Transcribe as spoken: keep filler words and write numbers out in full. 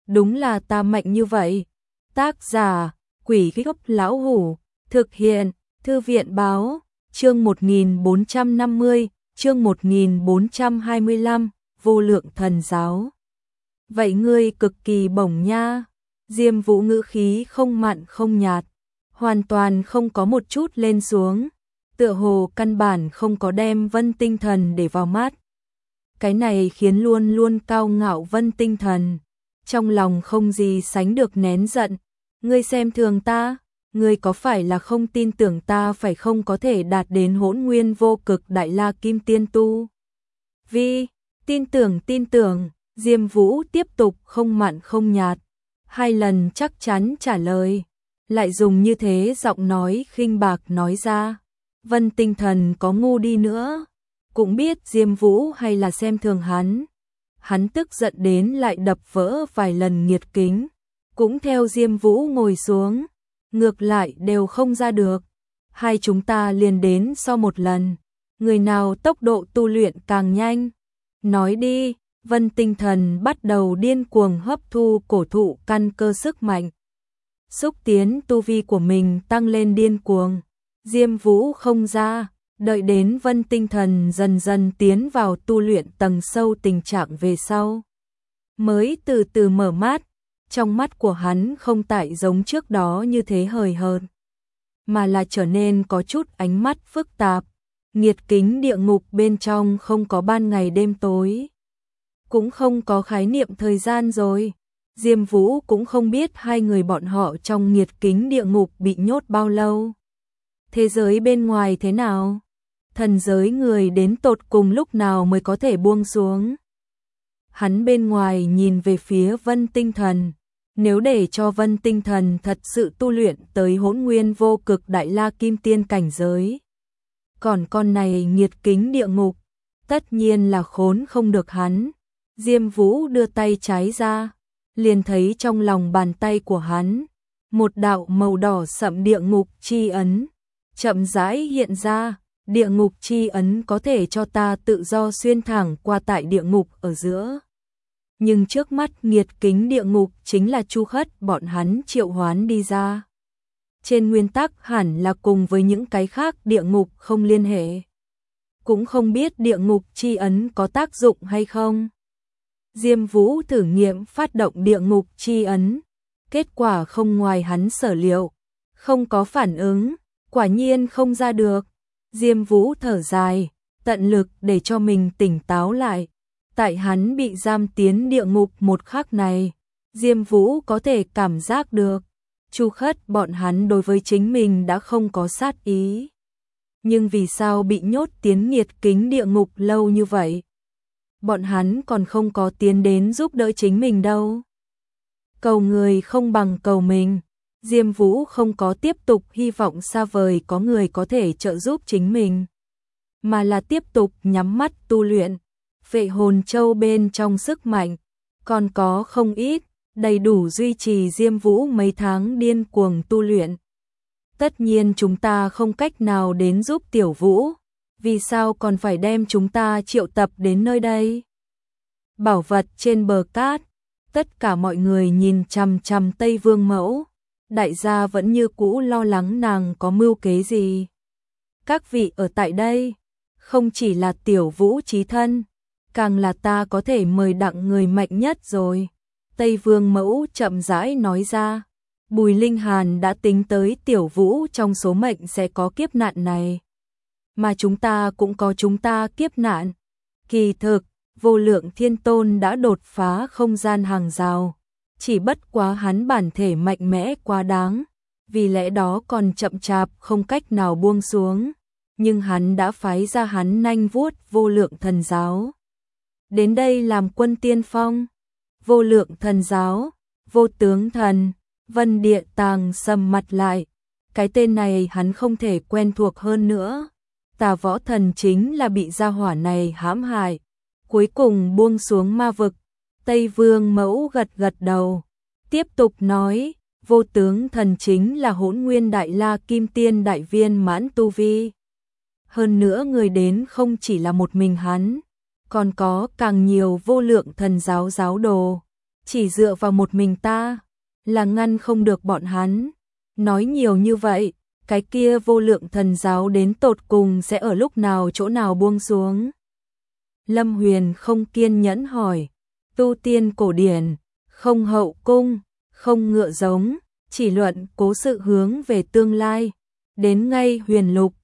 đúng là ta mạnh như vậy. Tác giả, Quỷ Gốc Lão Hủ, thực hiện, Thư viện báo, chương một nghìn bốn trăm năm mươi, chương một nghìn bốn trăm hai mươi lăm, vô lượng thần giáo. Vậy ngươi cực kỳ bổng nha. Diêm Vũ ngữ khí không mặn không nhạt, hoàn toàn không có một chút lên xuống, tựa hồ căn bản không có đem Vân Tinh Thần để vào mắt. Cái này khiến luôn luôn cao ngạo Vân Tinh Thần trong lòng không gì sánh được nén giận. Ngươi xem thường ta, ngươi có phải là không tin tưởng ta phải không có thể đạt đến hỗn nguyên vô cực đại la kim tiên tu? Vi, tin tưởng tin tưởng, Diêm Vũ tiếp tục không mặn không nhạt, hai lần chắc chắn trả lời, lại dùng như thế giọng nói khinh bạc nói ra. Vân Tinh Thần có ngu đi nữa, cũng biết Diêm Vũ hay là xem thường hắn. Hắn tức giận đến lại đập vỡ vài lần nghiệt kính, cũng theo Diêm Vũ ngồi xuống, ngược lại đều không ra được. Hai chúng ta liền đến so một lần, người nào tốc độ tu luyện càng nhanh. Nói đi. Vân Tinh Thần bắt đầu điên cuồng hấp thu cổ thụ căn cơ sức mạnh, xúc tiến tu vi của mình tăng lên điên cuồng. Diêm Vũ không ra, đợi đến Vân Tinh Thần dần dần tiến vào tu luyện tầng sâu tình trạng về sau, mới từ từ mở mắt. Trong mắt của hắn không tại giống trước đó như thế hời hợt, mà là trở nên có chút ánh mắt phức tạp. Nghiệt kính địa ngục bên trong không có ban ngày đêm tối, cũng không có khái niệm thời gian rồi. Diêm Vũ cũng không biết hai người bọn họ trong nghiệt kính địa ngục bị nhốt bao lâu. Thế giới bên ngoài thế nào? Thần giới người đến tột cùng lúc nào mới có thể buông xuống? Hắn bên ngoài nhìn về phía Vân Tinh Thần. Nếu để cho Vân Tinh Thần thật sự tu luyện tới hỗn nguyên vô cực đại la kim tiên cảnh giới, còn con này nghiệt kính địa ngục, tất nhiên là khốn không được hắn. Diêm Vũ đưa tay trái ra, liền thấy trong lòng bàn tay của hắn, một đạo màu đỏ sậm địa ngục chi ấn chậm rãi hiện ra. Địa ngục chi ấn có thể cho ta tự do xuyên thẳng qua tại địa ngục ở giữa. Nhưng trước mắt nghiệt kính địa ngục chính là Chu Khất bọn hắn triệu hoán đi ra. Trên nguyên tắc hẳn là cùng với những cái khác địa ngục không liên hệ. Cũng không biết địa ngục chi ấn có tác dụng hay không. Diêm Vũ thử nghiệm phát động địa ngục chi ấn, kết quả không ngoài hắn sở liệu, không có phản ứng, quả nhiên không ra được. Diêm Vũ thở dài, tận lực để cho mình tỉnh táo lại. Tại hắn bị giam tiến địa ngục một khắc này, Diêm Vũ có thể cảm giác được Chu Khất bọn hắn đối với chính mình đã không có sát ý. Nhưng vì sao bị nhốt tiến nghiệt kính địa ngục lâu như vậy? Bọn hắn còn không có tiến đến giúp đỡ chính mình đâu. Cầu người không bằng cầu mình. Diêm Vũ không có tiếp tục hy vọng xa vời có người có thể trợ giúp chính mình, mà là tiếp tục nhắm mắt tu luyện. Vệ hồn châu bên trong sức mạnh còn có không ít, đầy đủ duy trì Diêm Vũ mấy tháng điên cuồng tu luyện. Tất nhiên chúng ta không cách nào đến giúp Tiểu Vũ, vì sao còn phải đem chúng ta triệu tập đến nơi đây? Bảo vật trên bờ cát, tất cả mọi người nhìn chằm chằm Tây Vương Mẫu. Đại gia vẫn như cũ lo lắng nàng có mưu kế gì. Các vị ở tại đây, không chỉ là Tiểu Vũ chí thân, càng là ta có thể mời đặng người mạnh nhất rồi. Tây Vương Mẫu chậm rãi nói ra. Bùi Linh Hàn đã tính tới Tiểu Vũ trong số mệnh sẽ có kiếp nạn này, mà chúng ta cũng có chúng ta kiếp nạn. Kỳ thực, Vô Lượng Thiên Tôn đã đột phá không gian hàng rào, chỉ bất quá hắn bản thể mạnh mẽ quá đáng, vì lẽ đó còn chậm chạp không cách nào buông xuống. Nhưng hắn đã phái ra hắn nanh vuốt Vô Lượng Thần Giáo đến đây làm quân tiên phong. Vô Lượng Thần Giáo, Vô Tướng Thần. Vân Địa Tàng sầm mặt lại, cái tên này hắn không thể quen thuộc hơn nữa. Tà Võ Thần chính là bị gia hỏa này hãm hại, cuối cùng buông xuống ma vực. Tây Vương Mẫu gật gật đầu, tiếp tục nói, Vô Tướng Thần chính là hỗn nguyên đại la kim tiên đại viên mãn tu vi. Hơn nữa người đến không chỉ là một mình hắn, còn có càng nhiều Vô Lượng Thần Giáo giáo đồ. chỉ dựa vào một mình ta là ngăn không được bọn hắn. Nói nhiều như vậy, cái kia vô lượng thần giáo đến tột cùng sẽ ở lúc nào chỗ nào buông xuống. Lâm Huyền không kiên nhẫn hỏi, tu tiên cổ điển, không hậu cung, không ngựa giống, chỉ luận cố sự hướng về tương lai. Đến ngay Huyền Lục,